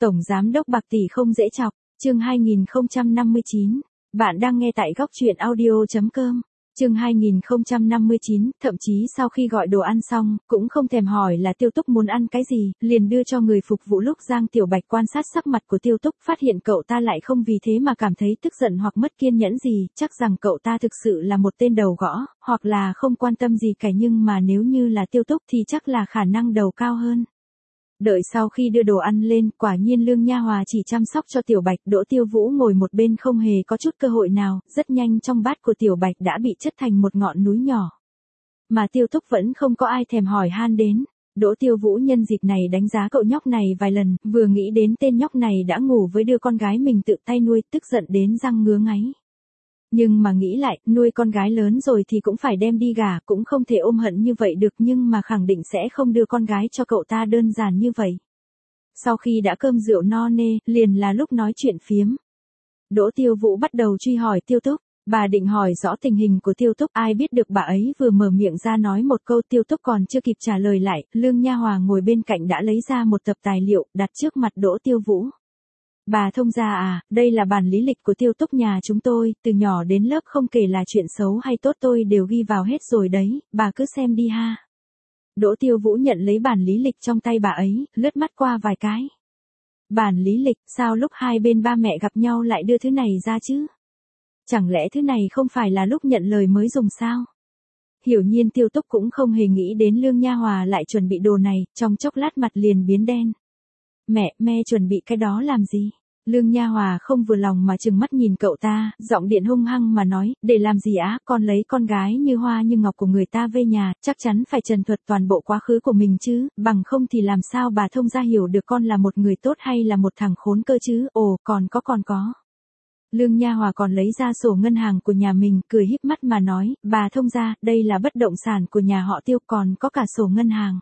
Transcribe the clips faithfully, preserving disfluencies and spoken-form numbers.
Tổng giám đốc bạc tỷ không dễ chọc, chương hai nghìn không trăm năm mươi chín. Bạn đang nghe tại góc truyện audio chấm com. Chương hai nghìn không trăm năm mươi chín, thậm chí sau khi gọi đồ ăn xong, cũng không thèm hỏi là Tiêu Túc muốn ăn cái gì, liền đưa cho người phục vụ. Lúc Giang Tiểu Bạch quan sát sắc mặt của Tiêu Túc, phát hiện cậu ta lại không vì thế mà cảm thấy tức giận hoặc mất kiên nhẫn gì, chắc rằng cậu ta thực sự là một tên đầu gõ, hoặc là không quan tâm gì cả, nhưng mà nếu như là Tiêu Túc thì chắc là khả năng đầu cao hơn. Đợi sau khi đưa đồ ăn lên, quả nhiên Lương Nha Hòa chỉ chăm sóc cho Tiểu Bạch, Đỗ Tiêu Vũ ngồi một bên không hề có chút cơ hội nào, rất nhanh trong bát của Tiểu Bạch đã bị chất thành một ngọn núi nhỏ. Mà Tiêu Túc vẫn không có ai thèm hỏi han đến. Đỗ Tiêu Vũ nhân dịp này đánh giá cậu nhóc này vài lần, vừa nghĩ đến tên nhóc này đã ngủ với đứa con gái mình tự tay nuôi, tức giận đến răng ngứa ngáy. Nhưng mà nghĩ lại, nuôi con gái lớn rồi thì cũng phải đem đi gả, cũng không thể ôm hận như vậy được, nhưng mà khẳng định sẽ không đưa con gái cho cậu ta đơn giản như vậy. Sau khi đã cơm rượu no nê, liền là lúc nói chuyện phiếm. Đỗ Tiêu Vũ bắt đầu truy hỏi Tiêu Túc, bà định hỏi rõ tình hình của Tiêu Túc, ai biết được bà ấy vừa mở miệng ra nói một câu, Tiêu Túc còn chưa kịp trả lời lại, Lương Nha Hòa ngồi bên cạnh đã lấy ra một tập tài liệu, đặt trước mặt Đỗ Tiêu Vũ. Bà thông gia à, đây là bản lý lịch của Tiêu Túc nhà chúng tôi, từ nhỏ đến lớp không kể là chuyện xấu hay tốt tôi đều ghi vào hết rồi đấy, bà cứ xem đi ha. Đỗ Tiêu Vũ nhận lấy bản lý lịch trong tay bà ấy, lướt mắt qua vài cái. Bản lý lịch, sao lúc hai bên ba mẹ gặp nhau lại đưa thứ này ra chứ? Chẳng lẽ thứ này không phải là lúc nhận lời mới dùng sao? Hiểu nhiên Tiêu Túc cũng không hề nghĩ đến Lương Nha Hòa lại chuẩn bị đồ này, trong chốc lát mặt liền biến đen. Mẹ, mẹ chuẩn bị cái đó làm gì? Lương Nha Hòa không vừa lòng mà trừng mắt nhìn cậu ta, giọng điện hung hăng mà nói, để làm gì á, con lấy con gái như hoa như ngọc của người ta về nhà, chắc chắn phải trần thuật toàn bộ quá khứ của mình chứ, bằng không thì làm sao bà thông gia hiểu được con là một người tốt hay là một thằng khốn cơ chứ, ồ, còn có còn có. Lương Nha Hòa còn lấy ra sổ ngân hàng của nhà mình, cười híp mắt mà nói, bà thông gia, đây là bất động sản của nhà họ Tiêu, còn có cả sổ ngân hàng.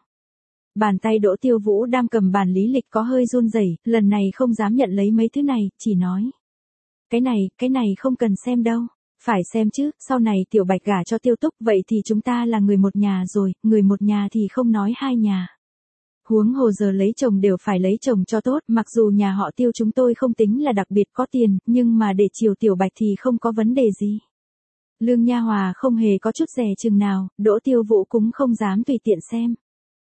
Bàn tay Đỗ Tiêu Vũ đang cầm bản lý lịch có hơi run rẩy, lần này không dám nhận lấy mấy thứ này, chỉ nói. Cái này, cái này không cần xem đâu. Phải xem chứ, sau này Tiểu Bạch gả cho Tiêu Túc, vậy thì chúng ta là người một nhà rồi, người một nhà thì không nói hai nhà. Huống hồ giờ lấy chồng đều phải lấy chồng cho tốt, mặc dù nhà họ Tiêu chúng tôi không tính là đặc biệt có tiền, nhưng mà để chiều Tiểu Bạch thì không có vấn đề gì. Lương Nha Hòa không hề có chút dè chừng nào, Đỗ Tiêu Vũ cũng không dám tùy tiện xem.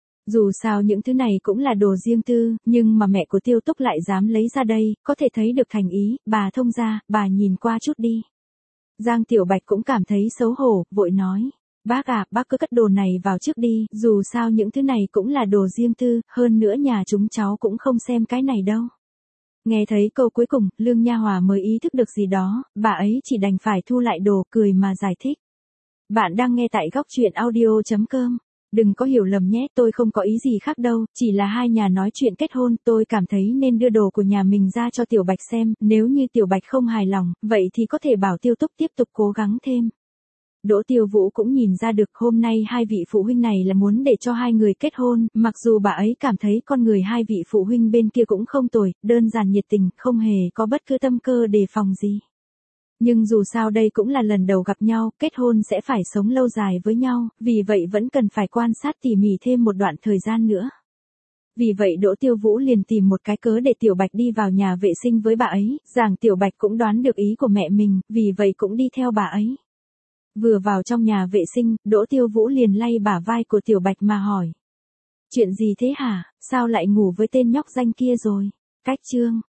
Dù sao những thứ này cũng là đồ riêng tư, nhưng mà mẹ của Tiêu Túc lại dám lấy ra đây, có thể thấy được thành ý, bà thông gia, bà nhìn qua chút đi. Giang Tiểu Bạch cũng cảm thấy xấu hổ, vội nói, bác à, bác cứ cất đồ này vào trước đi, dù sao những thứ này cũng là đồ riêng tư, hơn nữa nhà chúng cháu cũng không xem cái này đâu. Nghe thấy câu cuối cùng, Lương Nha Hòa mới ý thức được gì đó, bà ấy chỉ đành phải thu lại đồ, cười mà giải thích. Bạn đang nghe tại góc truyện audio chấm com. Đừng có hiểu lầm nhé, tôi không có ý gì khác đâu, chỉ là hai nhà nói chuyện kết hôn, tôi cảm thấy nên đưa đồ của nhà mình ra cho Tiểu Bạch xem, nếu như Tiểu Bạch không hài lòng, vậy thì có thể bảo Tiêu Túc tiếp tục cố gắng thêm. Đỗ Tiêu Vũ cũng nhìn ra được hôm nay hai vị phụ huynh này là muốn để cho hai người kết hôn, mặc dù bà ấy cảm thấy con người hai vị phụ huynh bên kia cũng không tồi, đơn giản nhiệt tình, không hề có bất cứ tâm cơ đề phòng gì. Nhưng dù sao đây cũng là lần đầu gặp nhau, kết hôn sẽ phải sống lâu dài với nhau, vì vậy vẫn cần phải quan sát tỉ mỉ thêm một đoạn thời gian nữa. Vì vậy Đỗ Tiêu Vũ liền tìm một cái cớ để Tiểu Bạch đi vào nhà vệ sinh với bà ấy, rằng Tiểu Bạch cũng đoán được ý của mẹ mình, vì vậy cũng đi theo bà ấy. Vừa vào trong nhà vệ sinh, Đỗ Tiêu Vũ liền lay bả vai của Tiểu Bạch mà hỏi. Chuyện gì thế hả, sao lại ngủ với tên nhóc danh kia rồi? Cách chương.